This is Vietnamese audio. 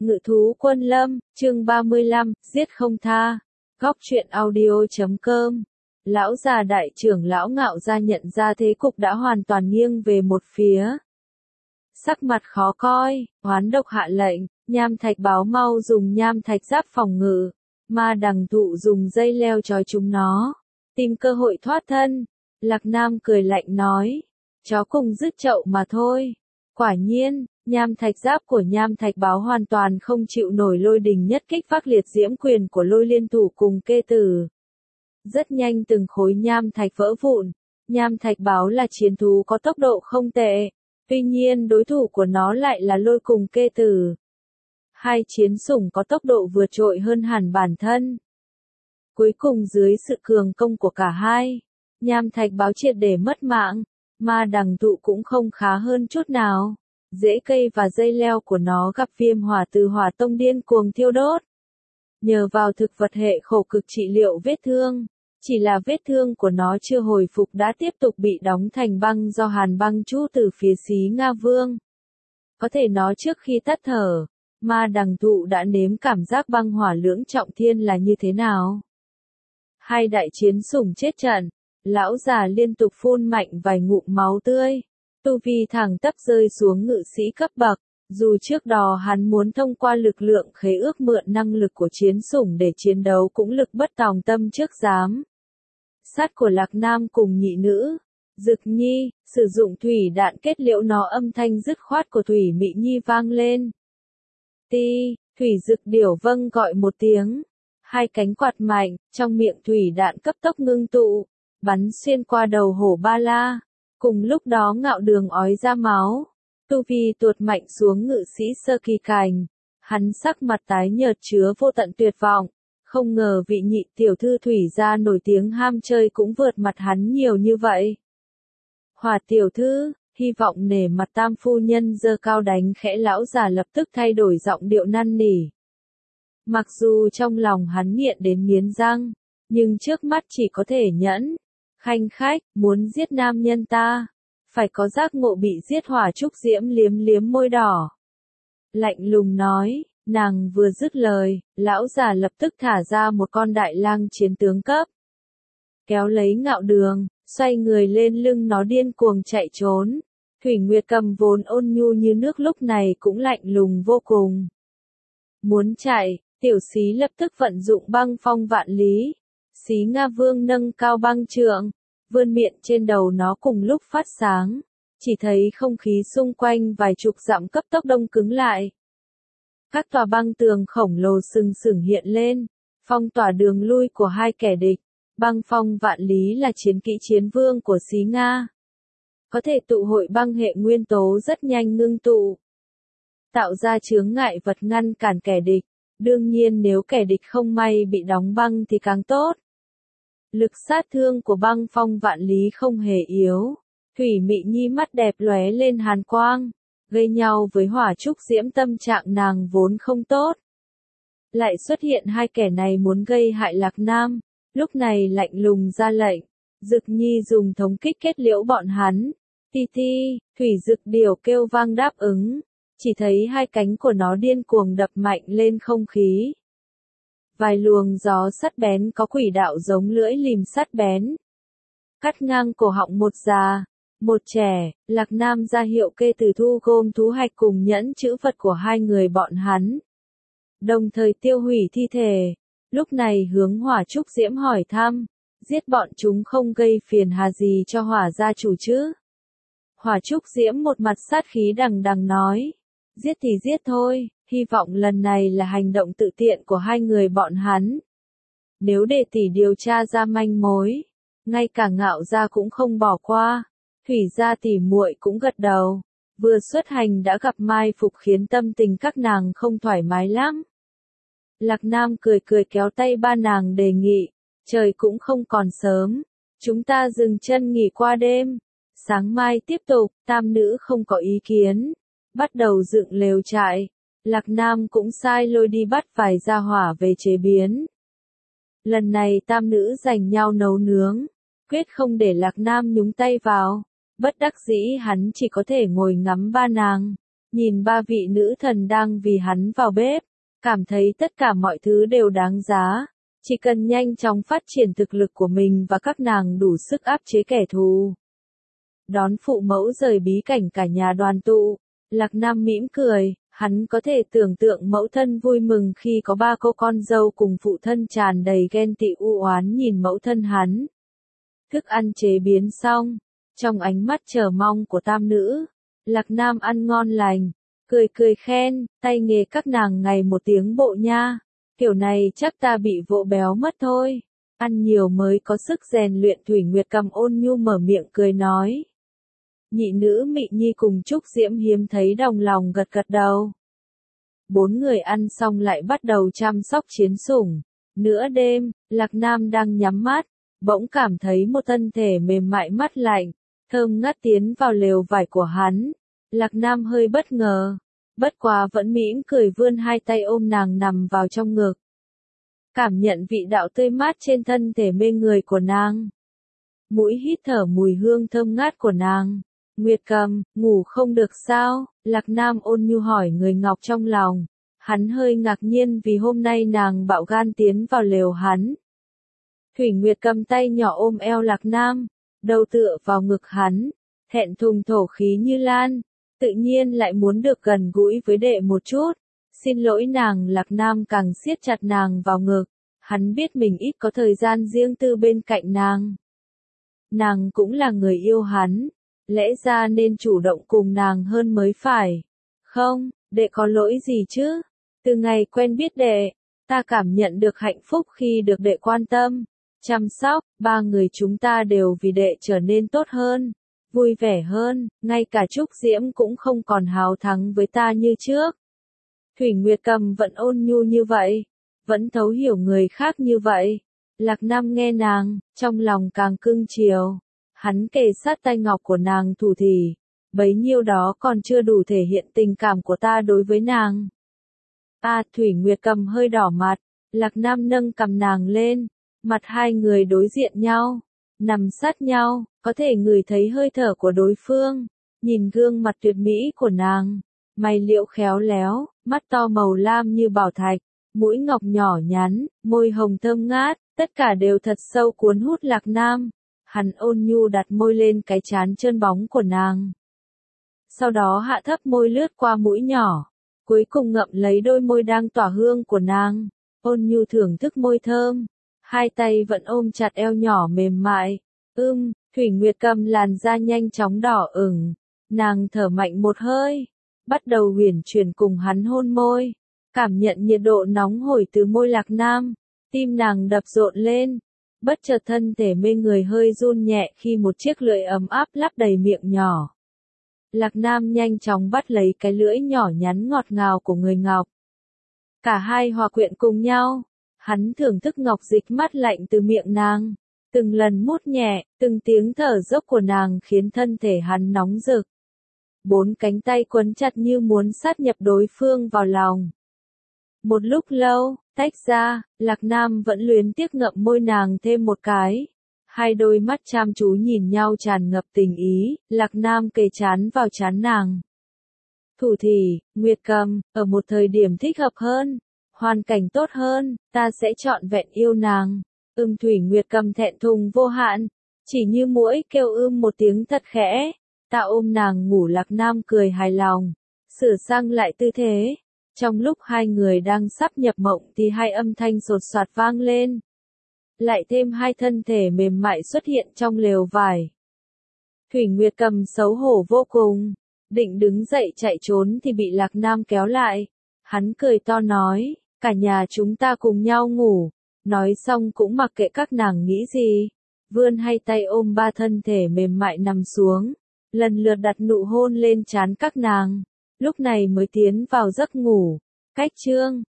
Ngự thú quân lâm, chương 35, giết không tha. Góc truyện audio.com. Lão già đại trưởng lão Ngạo Gia nhận ra thế cục đã hoàn toàn nghiêng về một phía. Sắc mặt khó coi, oán độc hạ lệnh, Nham Thạch báo mau dùng nham thạch giáp phòng ngự, Ma Đằng Thụ dùng dây leo trói chúng nó, tìm cơ hội thoát thân. Lạc Nam cười lạnh nói, chó cùng dứt chậu mà thôi. Quả nhiên, nham thạch giáp của nham thạch báo hoàn toàn không chịu nổi lôi đình nhất kích vác liệt diễm quyền của lôi liên thủ cùng kê tử. Rất nhanh từng khối nham thạch vỡ vụn. Nham thạch báo là chiến thú có tốc độ không tệ, tuy nhiên đối thủ của nó lại là lôi cùng kê tử. Hai chiến sủng có tốc độ vượt trội hơn hẳn bản thân. Cuối cùng dưới sự cường công của cả hai, nham thạch báo triệt để mất mạng. Ma Đằng Thụ cũng không khá hơn chút nào. Rễ cây và dây leo của nó gặp viêm hỏa từ hỏa tông điên cuồng thiêu đốt. Nhờ vào thực vật hệ khổ cực trị liệu vết thương, chỉ là vết thương của nó chưa hồi phục đã tiếp tục bị đóng thành băng do hàn băng trú từ phía Xí Nga Vương. Có thể nói trước khi tắt thở, Ma Đằng Thụ đã nếm cảm giác băng hỏa lưỡng trọng thiên là như thế nào. Hai đại chiến sủng chết trận, lão già liên tục phun mạnh vài ngụm máu tươi. Tu vi thẳng tắp rơi xuống ngự sĩ cấp bậc, dù trước đó hắn muốn thông qua lực lượng khế ước mượn năng lực của chiến sủng để chiến đấu cũng lực bất tòng tâm trước dám. Sát của Lạc Nam cùng nhị nữ, Dực Nhi, sử dụng thủy đạn kết liễu nó, âm thanh dứt khoát của Thủy Mị Nhi vang lên. Ti, Thủy Dực Điểu vâng gọi một tiếng, hai cánh quạt mạnh, trong miệng thủy đạn cấp tốc ngưng tụ, bắn xuyên qua đầu hổ ba la. Cùng lúc đó Ngạo Đường ói ra máu, tu vi tuột mạnh xuống ngự sĩ sơ kỳ cảnh, hắn sắc mặt tái nhợt chứa vô tận tuyệt vọng, không ngờ vị nhị tiểu thư Thủy gia nổi tiếng ham chơi cũng vượt mặt hắn nhiều như vậy. Hỏa tiểu thư, hy vọng nể mặt tam phu nhân giơ cao đánh khẽ, lão già lập tức thay đổi giọng điệu năn nỉ. Mặc dù trong lòng hắn nghiện đến nghiến răng, nhưng trước mắt chỉ có thể nhẫn. Khanh khách, muốn giết nam nhân ta, phải có giác ngộ bị giết. Hỏa Trúc Diễm liếm liếm môi đỏ, lạnh lùng nói. Nàng vừa dứt lời, lão già lập tức thả ra một con đại lang chiến tướng cấp, kéo lấy Ngạo Đường, xoay người lên lưng nó điên cuồng chạy trốn. Thủy Nguyệt Cầm vốn ôn nhu như nước lúc này cũng lạnh lùng vô cùng. Muốn chạy, tiểu xí lập tức vận dụng băng phong vạn lý. Xí Nga Vương nâng cao băng trượng, vươn miệng trên đầu nó cùng lúc phát sáng, chỉ thấy không khí xung quanh vài chục dặm cấp tốc đông cứng lại. Các tòa băng tường khổng lồ sừng sững hiện lên, phong tỏa đường lui của hai kẻ địch. Băng phong vạn lý là chiến kỹ chiến vương của Xí Nga, có thể tụ hội băng hệ nguyên tố rất nhanh ngưng tụ, tạo ra chướng ngại vật ngăn cản kẻ địch. Đương nhiên nếu kẻ địch không may bị đóng băng thì càng tốt. Lực sát thương của băng phong vạn lý không hề yếu. Thủy Mị Nhi mắt đẹp lóe lên hàn quang, gây nhau với Hỏa Trúc Diễm, tâm trạng nàng vốn không tốt. Lại xuất hiện hai kẻ này muốn gây hại Lạc Nam, lúc này lạnh lùng ra lệnh. Dực Nhi dùng thống kích kết liễu bọn hắn. Ti ti, Thủy Dực Điểu kêu vang đáp ứng, chỉ thấy hai cánh của nó điên cuồng đập mạnh lên không khí. Vài luồng gió sắt bén có quỷ đạo giống lưỡi liềm sắt bén, cắt ngang cổ họng một già, một trẻ. Lạc Nam ra hiệu kê tử thu gom thú hạch cùng nhẫn chữ vật của hai người bọn hắn, đồng thời tiêu hủy thi thể. Lúc này hướng Hỏa Trúc Diễm hỏi thăm, giết bọn chúng không gây phiền hà gì cho Hỏa gia chủ chứ? Hỏa Trúc Diễm một mặt sát khí đằng đằng nói, giết thì giết thôi, hy vọng lần này là hành động tự tiện của hai người bọn hắn. Nếu để tỷ điều tra ra manh mối, ngay cả Ngạo gia cũng không bỏ qua. Thủy gia tỷ muội cũng gật đầu, vừa xuất hành đã gặp mai phục khiến tâm tình các nàng không thoải mái lắm. Lạc Nam cười cười kéo tay ba nàng đề nghị, trời cũng không còn sớm, chúng ta dừng chân nghỉ qua đêm, sáng mai tiếp tục. Tam nữ không có ý kiến, bắt đầu dựng lều trại. Lạc Nam cũng sai lôi đi bắt vài gia hỏa về chế biến. Lần này tam nữ giành nhau nấu nướng, quyết không để Lạc Nam nhúng tay vào. Bất đắc dĩ hắn chỉ có thể ngồi ngắm ba nàng. nhìn ba vị nữ thần đang vì hắn vào bếp, cảm thấy tất cả mọi thứ đều đáng giá, chỉ cần nhanh chóng phát triển thực lực của mình và các nàng đủ sức áp chế kẻ thù. Đón phụ mẫu rời bí cảnh cả nhà đoàn tụ, Lạc Nam mỉm cười, hắn có thể tưởng tượng mẫu thân vui mừng khi có ba cô con dâu cùng phụ thân tràn đầy ghen tị u oán nhìn mẫu thân hắn. Thức ăn chế biến xong, trong ánh mắt chờ mong của tam nữ, Lạc Nam ăn ngon lành, cười cười khen, tay nghề các nàng ngày một tiếng bộ nha, kiểu này chắc ta bị vỗ béo mất thôi, ăn nhiều mới có sức rèn luyện. Thủy Nguyệt Cầm ôn nhu mở miệng cười nói. Nhị nữ Mị Nhi cùng Trúc Diễm hiếm thấy đồng lòng gật gật đầu. Bốn người ăn xong lại bắt đầu chăm sóc chiến sủng. Nửa đêm, Lạc Nam đang nhắm mắt, bỗng cảm thấy một thân thể mềm mại mát lạnh, thơm ngát tiến vào lều vải của hắn. Lạc Nam hơi bất ngờ, bất quá vẫn mỉm cười vươn hai tay ôm nàng nằm vào trong ngực. Cảm nhận vị đạo tươi mát trên thân thể mê người của nàng. Mũi hít thở mùi hương thơm ngát của nàng. Nguyệt Cầm, ngủ không được sao? Lạc Nam ôn nhu hỏi người ngọc trong lòng. Hắn hơi ngạc nhiên vì hôm nay nàng bạo gan tiến vào lều hắn. Thủy Nguyệt Cầm tay nhỏ ôm eo Lạc Nam, đầu tựa vào ngực hắn, thẹn thùng thổ khí như lan, tự nhiên lại muốn được gần gũi với đệ một chút. Xin lỗi nàng. Lạc Nam càng siết chặt nàng vào ngực, hắn biết mình ít có thời gian riêng tư bên cạnh nàng. Nàng cũng là người yêu hắn, lẽ ra nên chủ động cùng nàng hơn mới phải. Không, đệ có lỗi gì chứ? Từ ngày quen biết đệ, ta cảm nhận được hạnh phúc khi được đệ quan tâm, chăm sóc, ba người chúng ta đều vì đệ trở nên tốt hơn, vui vẻ hơn, ngay cả Trúc Diễm cũng không còn háo thắng với ta như trước. Thủy Nguyệt Cầm vẫn ôn nhu như vậy, vẫn thấu hiểu người khác như vậy. Lạc Nam nghe nàng, trong lòng càng cưng chiều. Hắn kề sát tay ngọc của nàng thủ thỉ, bấy nhiêu đó còn chưa đủ thể hiện tình cảm của ta đối với nàng. Thủy Nguyệt Cầm hơi đỏ mặt, Lạc Nam nâng cầm nàng lên, mặt hai người đối diện nhau, nằm sát nhau, có thể ngửi thấy hơi thở của đối phương, nhìn gương mặt tuyệt mỹ của nàng, mày liễu khéo léo, mắt to màu lam như bảo thạch, mũi ngọc nhỏ nhắn, môi hồng thơm ngát, tất cả đều thật sâu cuốn hút Lạc Nam. Hắn ôn nhu đặt môi lên cái trán trơn bóng của nàng. Sau đó hạ thấp môi lướt qua mũi nhỏ, cuối cùng ngậm lấy đôi môi đang tỏa hương của nàng, ôn nhu thưởng thức môi thơm, hai tay vẫn ôm chặt eo nhỏ mềm mại. Thủy Nguyệt Cầm làn da nhanh chóng đỏ ửng, nàng thở mạnh một hơi, bắt đầu huyền chuyển cùng hắn hôn môi, cảm nhận nhiệt độ nóng hổi từ môi Lạc Nam, tim nàng đập rộn lên. Bất chợt thân thể mê người hơi run nhẹ khi một chiếc lưỡi ấm áp lắp đầy miệng nhỏ. Lạc Nam nhanh chóng bắt lấy cái lưỡi nhỏ nhắn ngọt ngào của người ngọc. Cả hai hòa quyện cùng nhau, hắn thưởng thức ngọc dịch mát lạnh từ miệng nàng, từng lần mút nhẹ, từng tiếng thở dốc của nàng khiến thân thể hắn nóng rực. Bốn cánh tay quấn chặt như muốn sát nhập đối phương vào lòng. Một lúc lâu, tách ra, Lạc Nam vẫn luyến tiếc ngậm môi nàng thêm một cái. Hai đôi mắt chăm chú nhìn nhau tràn ngập tình ý, Lạc Nam kề trán vào trán nàng. Thủ thỉ, Nguyệt Cầm, ở một thời điểm thích hợp hơn, hoàn cảnh tốt hơn, ta sẽ trọn vẹn yêu nàng. Thủy Nguyệt Cầm thẹn thùng vô hạn, chỉ như muỗi kêu một tiếng thật khẽ. Ta ôm nàng ngủ. Lạc Nam cười hài lòng, sửa sang lại tư thế. Trong lúc hai người đang sắp nhập mộng thì hai âm thanh sột soạt vang lên. Lại thêm hai thân thể mềm mại xuất hiện trong lều vải. Thủy Nguyệt Cầm xấu hổ vô cùng, định đứng dậy chạy trốn thì bị Lạc Nam kéo lại. Hắn cười to nói, cả nhà chúng ta cùng nhau ngủ. Nói xong cũng mặc kệ các nàng nghĩ gì, vươn hai tay ôm ba thân thể mềm mại nằm xuống, lần lượt đặt nụ hôn lên trán các nàng. Lúc này mới tiến vào giấc ngủ. Cách chương